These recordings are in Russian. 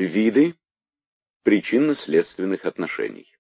Виды причинно-следственных отношений.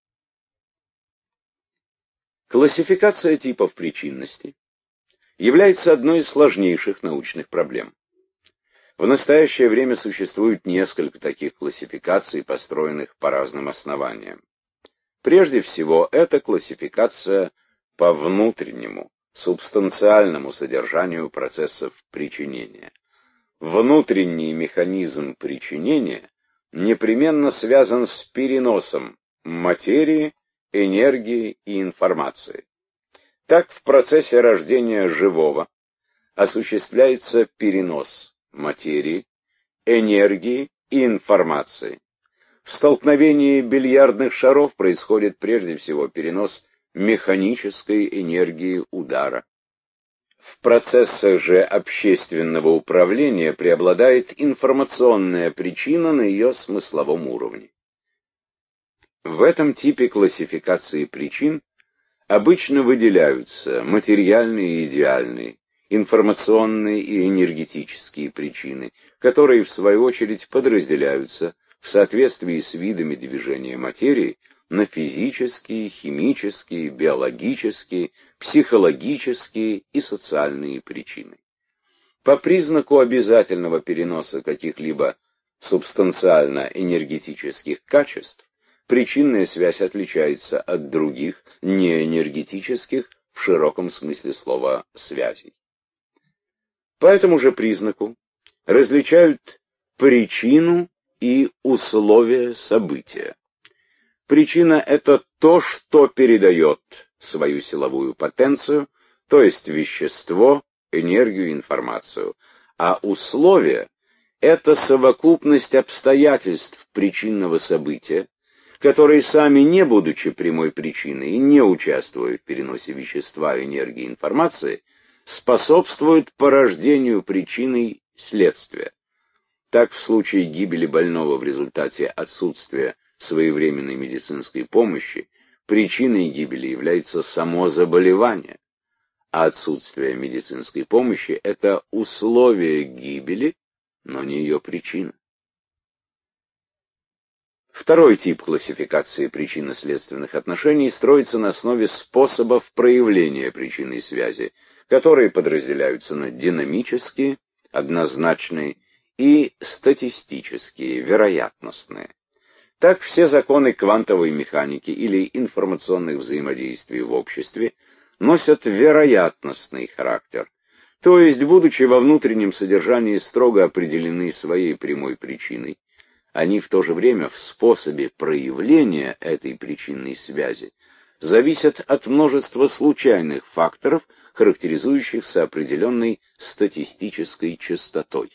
Классификация типов причинности является одной из сложнейших научных проблем. В настоящее время существует несколько таких классификаций, построенных по разным основаниям. Прежде всего, это классификация по внутреннему, субстанциальному содержанию процессов причинения. Внутренний механизм причинения непременно связан с переносом материи, энергии и информации. Так, в процессе рождения живого осуществляется перенос материи, энергии и информации. В столкновении бильярдных шаров происходит прежде всего перенос механической энергии удара. В процессах же общественного управления преобладает информационная причина на ее смысловом уровне. В этом типе классификации причин обычно выделяются материальные и идеальные, информационные и энергетические причины, которые, в свою очередь, подразделяются в соответствии с видами движения материи на физические, химические, биологические, психологические и социальные причины. По признаку обязательного переноса каких-либо субстанциально-энергетических качеств причинная связь отличается от других неэнергетических в широком смысле слова связей. По этому же признаку различают причину и условия события. Причина – это то, что передает свою силовую потенцию, то есть вещество, энергию, информацию. А условия – это совокупность обстоятельств причинного события, которые сами, не будучи прямой причиной и не участвуя в переносе вещества, энергии, информации, способствуют порождению причины следствия. Так, в случае гибели больного в результате отсутствия своевременной медицинской помощи, причиной гибели является само заболевание, а отсутствие медицинской помощи – это условие гибели, но не ее причина. Второй тип классификации причинно-следственных отношений строится на основе способов проявления причинной связи, которые подразделяются на динамические, однозначные и статистические, вероятностные. Так, все законы квантовой механики или информационных взаимодействий в обществе носят вероятностный характер, то есть, будучи во внутреннем содержании строго определены своей прямой причиной, они в то же время в способе проявления этой причинной связи зависят от множества случайных факторов, характеризующихся определенной статистической частотой.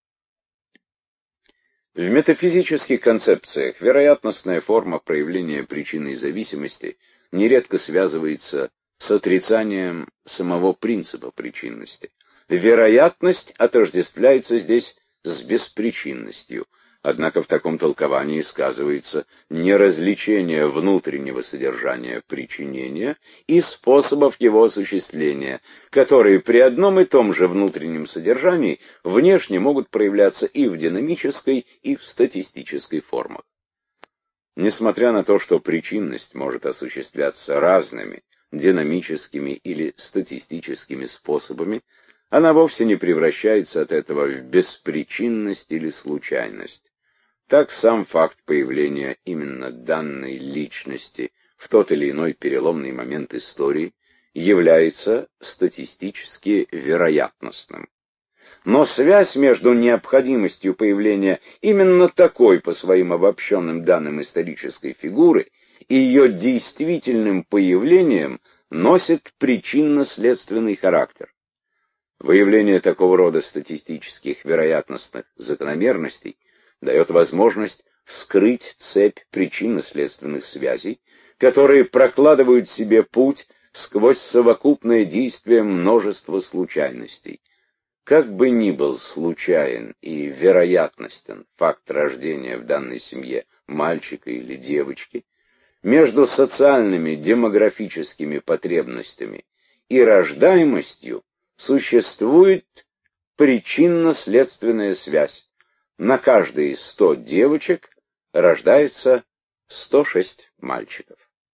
В метафизических концепциях вероятностная форма проявления причинной зависимости нередко связывается с отрицанием самого принципа причинности. Вероятность отождествляется здесь с беспричинностью, однако в таком толковании сказывается неразличение внутреннего содержания причинения и способов его осуществления, которые при одном и том же внутреннем содержании внешне могут проявляться и в динамической, и в статистической формах. Несмотря на то, что причинность может осуществляться разными динамическими или статистическими способами, она вовсе не превращается от этого в беспричинность или случайность. Так, сам факт появления именно данной личности в тот или иной переломный момент истории является статистически вероятностным. Но связь между необходимостью появления именно такой по своим обобщенным данным исторической фигуры и ее действительным появлением носит причинно-следственный характер. Выявление такого рода статистических вероятностных закономерностей дает возможность вскрыть цепь причинно-следственных связей, которые прокладывают себе путь сквозь совокупное действие множества случайностей. Как бы ни был случайен и вероятностен факт рождения в данной семье мальчика или девочки, между социальными демографическими потребностями и рождаемостью существует причинно-следственная связь, на каждые 100 девочек рождается 106 мальчиков.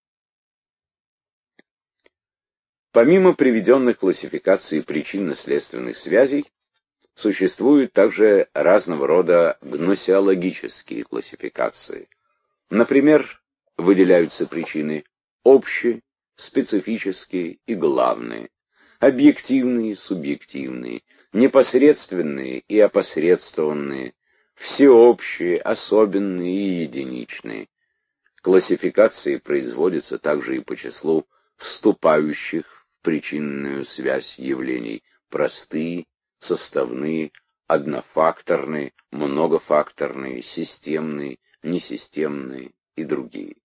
Помимо приведенных классификаций причинно-следственных связей, существуют также разного рода гносеологические классификации. Например, выделяются причины общие, специфические и главные, объективные, субъективные, непосредственные и опосредствованные, всеобщие, особенные и единичные. Классификации производятся также и по числу вступающих в причинную связь явлений: простые, составные, однофакторные, многофакторные, системные, несистемные и другие.